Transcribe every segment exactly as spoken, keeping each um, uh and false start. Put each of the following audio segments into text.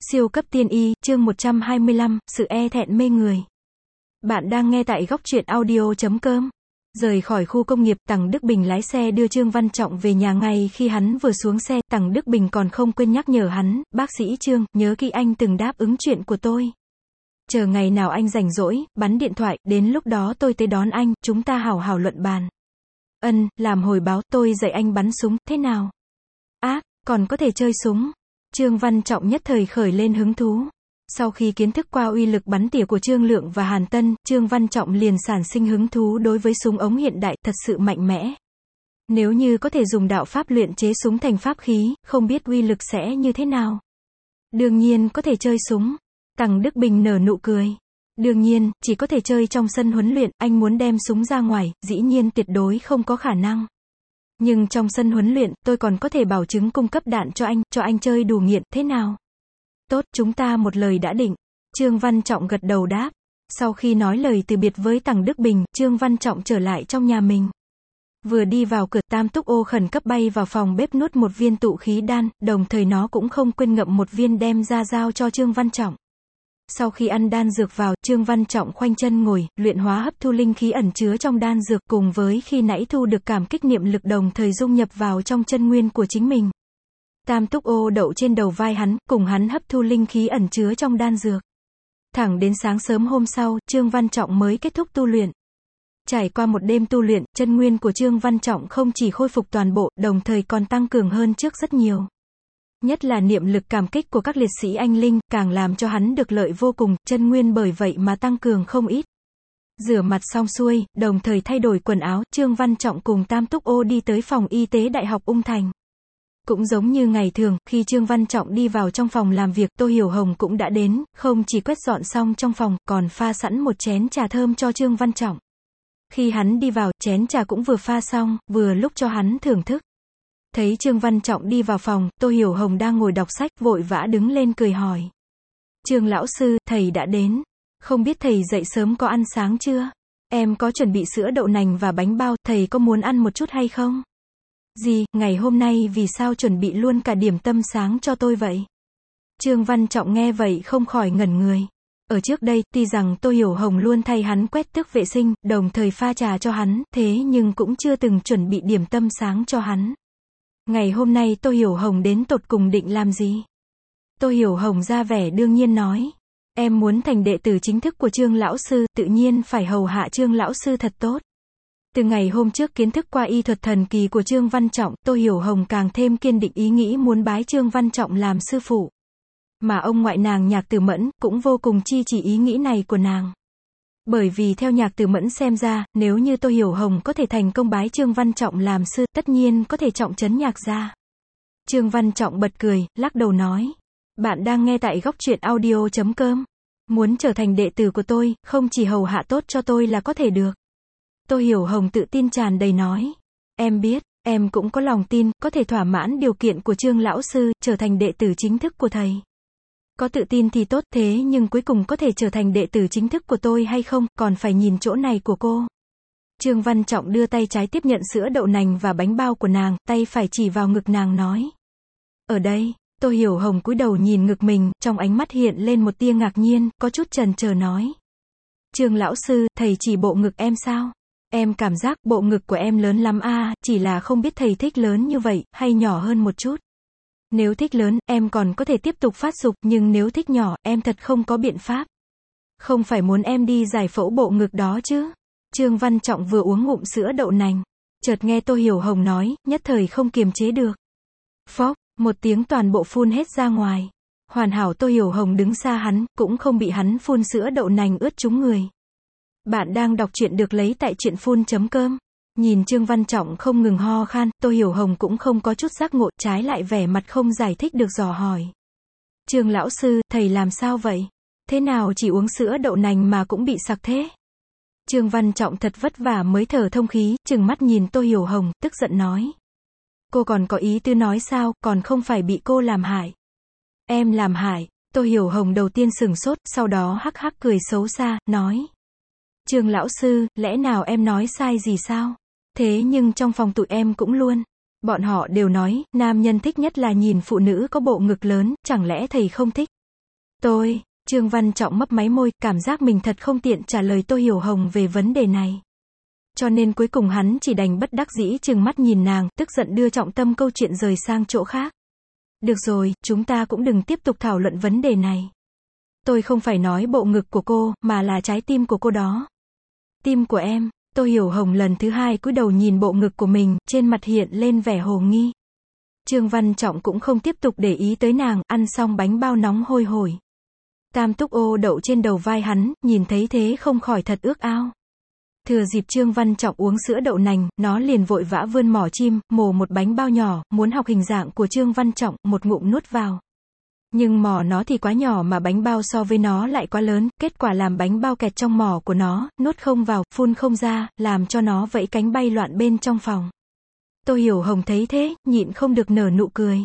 Siêu cấp tiên y, chương một trăm hai mươi lăm, sự e thẹn mê người. Bạn đang nghe tại góc truyện audio chấm com. Rời khỏi khu công nghiệp, Tằng Đức Bình lái xe đưa Trương Văn Trọng về nhà. Ngay khi hắn vừa xuống xe, Tằng Đức Bình còn không quên nhắc nhở hắn, bác sĩ Trương, nhớ kỹ anh từng đáp ứng chuyện của tôi. Chờ ngày nào anh rảnh rỗi, bắn điện thoại, đến lúc đó tôi tới đón anh, chúng ta hảo hảo luận bàn. Ân, làm hồi báo, tôi dạy anh bắn súng, thế nào? Á, còn có thể chơi súng. Trương Văn Trọng nhất thời khởi lên hứng thú. Sau khi kiến thức qua uy lực bắn tỉa của Trương Lượng và Hàn Tân, Trương Văn Trọng liền sản sinh hứng thú đối với súng ống hiện đại, thật sự mạnh mẽ. Nếu như có thể dùng đạo pháp luyện chế súng thành pháp khí, không biết uy lực sẽ như thế nào. Đương nhiên có thể chơi súng. Tằng Đức Bình nở nụ cười. Đương nhiên, chỉ có thể chơi trong sân huấn luyện, anh muốn đem súng ra ngoài, dĩ nhiên tuyệt đối không có khả năng. Nhưng trong sân huấn luyện, tôi còn có thể bảo chứng cung cấp đạn cho anh, cho anh chơi đủ nghiện, thế nào? Tốt, chúng ta một lời đã định. Trương Văn Trọng gật đầu đáp. Sau khi nói lời từ biệt với Tằng Đức Bình, Trương Văn Trọng trở lại trong nhà mình. Vừa đi vào cửa, Tam Túc Ô khẩn cấp bay vào phòng bếp nuốt một viên tụ khí đan, đồng thời nó cũng không quên ngậm một viên đem ra giao cho Trương Văn Trọng. Sau khi ăn đan dược vào, Trương Văn Trọng khoanh chân ngồi, luyện hóa hấp thu linh khí ẩn chứa trong đan dược, cùng với khi nãy thu được cảm kích niệm lực đồng thời dung nhập vào trong chân nguyên của chính mình. Tam Túc Ô đậu trên đầu vai hắn, cùng hắn hấp thu linh khí ẩn chứa trong đan dược. Thẳng đến sáng sớm hôm sau, Trương Văn Trọng mới kết thúc tu luyện. Trải qua một đêm tu luyện, chân nguyên của Trương Văn Trọng không chỉ khôi phục toàn bộ, đồng thời còn tăng cường hơn trước rất nhiều. Nhất là niệm lực cảm kích của các liệt sĩ anh linh, càng làm cho hắn được lợi vô cùng, chân nguyên bởi vậy mà tăng cường không ít. Rửa mặt xong xuôi, đồng thời thay đổi quần áo, Trương Văn Trọng cùng Tam Túc Ô đi tới phòng y tế Đại học Ung Thành. Cũng giống như ngày thường, khi Trương Văn Trọng đi vào trong phòng làm việc, Tô Hiểu Hồng cũng đã đến, không chỉ quét dọn xong trong phòng, còn pha sẵn một chén trà thơm cho Trương Văn Trọng. Khi hắn đi vào, chén trà cũng vừa pha xong, vừa lúc cho hắn thưởng thức. Thấy Trương Văn Trọng đi vào phòng, Tô Hiểu Hồng đang ngồi đọc sách, vội vã đứng lên cười hỏi. Trương lão sư, thầy đã đến. Không biết thầy dậy sớm có ăn sáng chưa? Em có chuẩn bị sữa đậu nành và bánh bao, thầy có muốn ăn một chút hay không? Gì, ngày hôm nay vì sao chuẩn bị luôn cả điểm tâm sáng cho tôi vậy? Trương Văn Trọng nghe vậy không khỏi ngẩn người. Ở trước đây, tuy rằng Tô Hiểu Hồng luôn thay hắn quét tước vệ sinh, đồng thời pha trà cho hắn, thế nhưng cũng chưa từng chuẩn bị điểm tâm sáng cho hắn. Ngày hôm nay Tô Hiểu Hồng đến tột cùng định làm gì? Tô Hiểu Hồng ra vẻ đương nhiên nói. Em muốn thành đệ tử chính thức của Trương lão sư, tự nhiên phải hầu hạ Trương lão sư thật tốt. Từ ngày hôm trước kiến thức qua y thuật thần kỳ của Trương Văn Trọng, Tô Hiểu Hồng càng thêm kiên định ý nghĩ muốn bái Trương Văn Trọng làm sư phụ. Mà ông ngoại nàng Nhạc Tử Mẫn, cũng vô cùng chi chỉ ý nghĩ này của nàng. Bởi vì theo Nhạc Tử Mẫn xem ra, nếu như Tô Hiểu Hồng có thể thành công bái Trương Văn Trọng làm sư, tất nhiên có thể trọng trấn Nhạc gia. Trương Văn Trọng bật cười, lắc đầu nói. Bạn đang nghe tại góc truyện audio chấm com. Muốn trở thành đệ tử của tôi, không chỉ hầu hạ tốt cho tôi là có thể được. Tô Hiểu Hồng tự tin tràn đầy nói. Em biết, em cũng có lòng tin, có thể thỏa mãn điều kiện của Trương lão sư, trở thành đệ tử chính thức của thầy. Có tự tin thì tốt, thế nhưng cuối cùng có thể trở thành đệ tử chính thức của tôi hay không, còn phải nhìn chỗ này của cô. Trương Văn Trọng đưa tay trái tiếp nhận sữa đậu nành và bánh bao của nàng, tay phải chỉ vào ngực nàng nói. Ở đây, Tô Hiểu Hồng cúi đầu nhìn ngực mình, trong ánh mắt hiện lên một tia ngạc nhiên, có chút chần chờ nói. Trương lão sư, thầy chỉ bộ ngực em sao? Em cảm giác bộ ngực của em lớn lắm a, à, chỉ là không biết thầy thích lớn như vậy, hay nhỏ hơn một chút. Nếu thích lớn, em còn có thể tiếp tục phát dục, nhưng nếu thích nhỏ, em thật không có biện pháp. Không phải muốn em đi giải phẫu bộ ngực đó chứ? Trương Văn Trọng vừa uống ngụm sữa đậu nành, chợt nghe Tô Hiểu Hồng nói, nhất thời không kiềm chế được. Phốc, một tiếng toàn bộ phun hết ra ngoài. Hoàn hảo Tô Hiểu Hồng đứng xa hắn, cũng không bị hắn phun sữa đậu nành ướt trúng người. Bạn đang đọc truyện được lấy tại truyện phun chấm com. Nhìn Trương Văn Trọng không ngừng ho khan, Tô Hiểu Hồng cũng không có chút giác ngộ, trái lại vẻ mặt không giải thích được dò hỏi. Trương lão sư, thầy làm sao vậy? Thế nào chỉ uống sữa đậu nành mà cũng bị sặc thế? Trương Văn Trọng thật vất vả mới thở thông khí, trừng mắt nhìn Tô Hiểu Hồng, tức giận nói. Cô còn có ý tư nói sao, còn không phải bị cô làm hại. Em làm hại? Tô Hiểu Hồng đầu tiên sửng sốt, sau đó hắc hắc cười xấu xa, nói. Trương lão sư, lẽ nào em nói sai gì sao? Thế nhưng trong phòng tụi em cũng luôn. Bọn họ đều nói, nam nhân thích nhất là nhìn phụ nữ có bộ ngực lớn, chẳng lẽ thầy không thích? Tôi, Trương Văn Trọng mấp máy môi, cảm giác mình thật không tiện trả lời Tô Hiểu Hồng về vấn đề này. Cho nên cuối cùng hắn chỉ đành bất đắc dĩ trừng mắt nhìn nàng, tức giận đưa trọng tâm câu chuyện rời sang chỗ khác. Được rồi, chúng ta cũng đừng tiếp tục thảo luận vấn đề này. Tôi không phải nói bộ ngực của cô, mà là trái tim của cô đó. Tim của em. Tô Hiểu Hồng lần thứ hai cúi đầu nhìn bộ ngực của mình, trên mặt hiện lên vẻ hồ nghi. Trương Văn Trọng cũng không tiếp tục để ý tới nàng, ăn xong bánh bao nóng hôi hổi. Tam túc ô đậu trên đầu vai hắn, nhìn thấy thế không khỏi thật ước ao. Thừa dịp Trương Văn Trọng uống sữa đậu nành, nó liền vội vã vươn mỏ chim, mổ một bánh bao nhỏ, muốn học hình dạng của Trương Văn Trọng, một ngụm nuốt vào. Nhưng mỏ nó thì quá nhỏ mà bánh bao so với nó lại quá lớn, kết quả làm bánh bao kẹt trong mỏ của nó, nuốt không vào, phun không ra, làm cho nó vẫy cánh bay loạn bên trong phòng. Tô Hiểu Hồng thấy thế, nhịn không được nở nụ cười.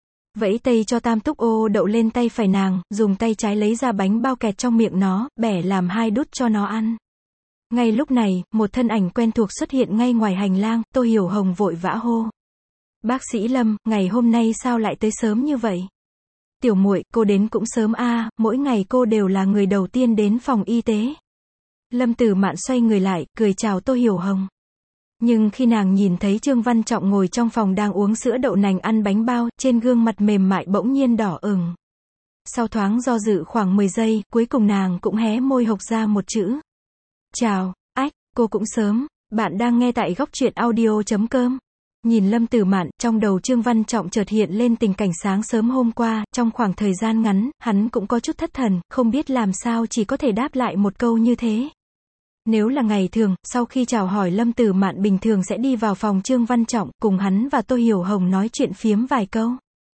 Vẫy tay cho tam túc ô đậu lên tay phải nàng, dùng tay trái lấy ra bánh bao kẹt trong miệng nó, bẻ làm hai đút cho nó ăn. Ngay lúc này, một thân ảnh quen thuộc xuất hiện ngay ngoài hành lang, Tô Hiểu Hồng vội vã hô. Bác sĩ Lâm, ngày hôm nay sao lại tới sớm như vậy? Tiểu muội, cô đến cũng sớm a, à, mỗi ngày cô đều là người đầu tiên đến phòng y tế. Lâm Tử Mạn xoay người lại, cười chào Tô Hiểu Hồng. Nhưng khi nàng nhìn thấy Trương Văn Trọng ngồi trong phòng đang uống sữa đậu nành ăn bánh bao, trên gương mặt mềm mại bỗng nhiên đỏ ửng. Sau thoáng do dự khoảng mười giây, cuối cùng nàng cũng hé môi hộc ra một chữ. Chào, ách, cô cũng sớm, bạn đang nghe tại góc truyện audio chấm com. Nhìn Lâm Tử Mạn, trong đầu Trương Văn Trọng chợt hiện lên tình cảnh sáng sớm hôm qua, trong khoảng thời gian ngắn, hắn cũng có chút thất thần, không biết làm sao chỉ có thể đáp lại một câu như thế. Nếu là ngày thường, sau khi chào hỏi Lâm Tử Mạn bình thường sẽ đi vào phòng Trương Văn Trọng, cùng hắn và Tô Hiểu Hồng nói chuyện phiếm vài câu.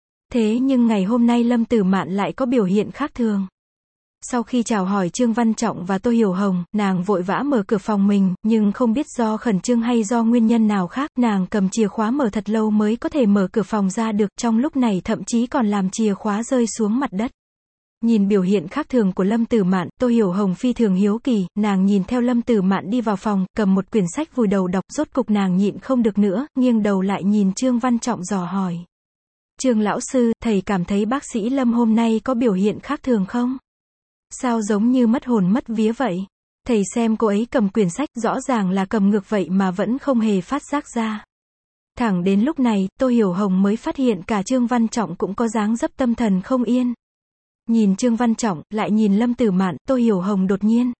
Thế nhưng ngày hôm nay Lâm Tử Mạn lại có biểu hiện khác thường. Sau khi chào hỏi Trương Văn Trọng và Tô Hiểu Hồng, nàng vội vã mở cửa phòng mình, nhưng không biết do khẩn trương hay do nguyên nhân nào khác, nàng cầm chìa khóa mở thật lâu mới có thể mở cửa phòng ra được, trong lúc này thậm chí còn làm chìa khóa rơi xuống mặt đất. Nhìn biểu hiện khác thường của Lâm Tử Mạn, Tô Hiểu Hồng phi thường hiếu kỳ, nàng nhìn theo Lâm Tử Mạn đi vào phòng, cầm một quyển sách vùi đầu đọc, rốt cục nàng nhịn không được nữa, nghiêng đầu lại nhìn Trương Văn Trọng dò hỏi. Trương lão sư, thầy cảm thấy bác sĩ Lâm hôm nay có biểu hiện khác thường không? Sao giống như mất hồn mất vía vậy? Thầy xem cô ấy cầm quyển sách, rõ ràng là cầm ngược vậy mà vẫn không hề phát giác ra. Thẳng đến lúc này, Tô Hiểu Hồng mới phát hiện cả Trương Văn Trọng cũng có dáng dấp tâm thần không yên. Nhìn Trương Văn Trọng, lại nhìn Lâm Tử Mạn, Tô Hiểu Hồng đột nhiên.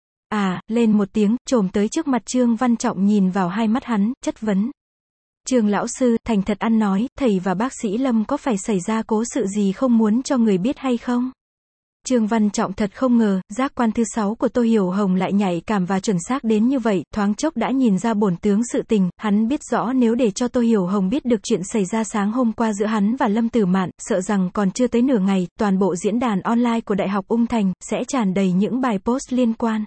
À, lên một tiếng, trồm tới trước mặt Trương Văn Trọng nhìn vào hai mắt hắn, chất vấn. Trương lão sư, thành thật ăn nói, thầy và bác sĩ Lâm có phải xảy ra cố sự gì không muốn cho người biết hay không? Trương Văn Trọng thật không ngờ, giác quan thứ sáu của Tô Hiểu Hồng lại nhạy cảm và chuẩn xác đến như vậy, thoáng chốc đã nhìn ra bổn tướng sự tình, hắn biết rõ nếu để cho Tô Hiểu Hồng biết được chuyện xảy ra sáng hôm qua giữa hắn và Lâm Tử Mạn, sợ rằng còn chưa tới nửa ngày, toàn bộ diễn đàn online của Đại học Ung Thành, sẽ tràn đầy những bài post liên quan.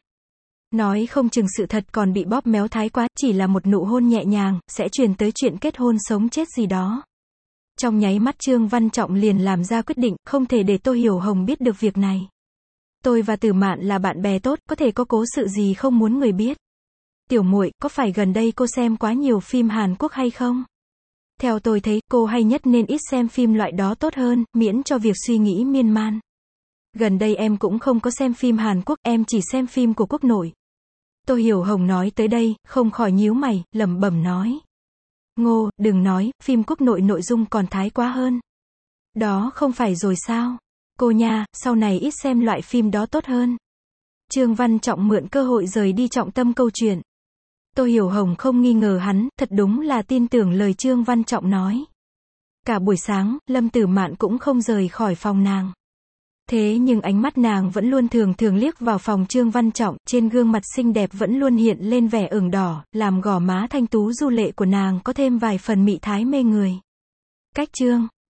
Nói không chừng sự thật còn bị bóp méo thái quá, chỉ là một nụ hôn nhẹ nhàng, sẽ truyền tới chuyện kết hôn sống chết gì đó. Trong nháy mắt Trương Văn Trọng liền làm ra quyết định, không thể để Tô Hiểu Hồng biết được việc này. Tôi và Tử Mạn là bạn bè tốt, có thể có cố sự gì không muốn người biết. Tiểu muội, có phải gần đây cô xem quá nhiều phim Hàn Quốc hay không? Theo tôi thấy, cô hay nhất nên ít xem phim loại đó tốt hơn, miễn cho việc suy nghĩ miên man. Gần đây em cũng không có xem phim Hàn Quốc, em chỉ xem phim của quốc nội. Tô Hiểu Hồng nói tới đây, không khỏi nhíu mày, lẩm bẩm nói. Ngô, đừng nói, phim quốc nội nội dung còn thái quá hơn. Đó không phải rồi sao? Cô nha, sau này ít xem loại phim đó tốt hơn. Trương Văn Trọng mượn cơ hội rời đi trọng tâm câu chuyện. Tô Hiểu Hồng không nghi ngờ hắn, thật đúng là tin tưởng lời Trương Văn Trọng nói. Cả buổi sáng, Lâm Tử Mạn cũng không rời khỏi phòng nàng. Thế nhưng ánh mắt nàng vẫn luôn thường thường liếc vào phòng Trương Văn Trọng, trên gương mặt xinh đẹp vẫn luôn hiện lên vẻ ửng đỏ, làm gò má thanh tú du lệ của nàng có thêm vài phần mị thái mê người. Cách chương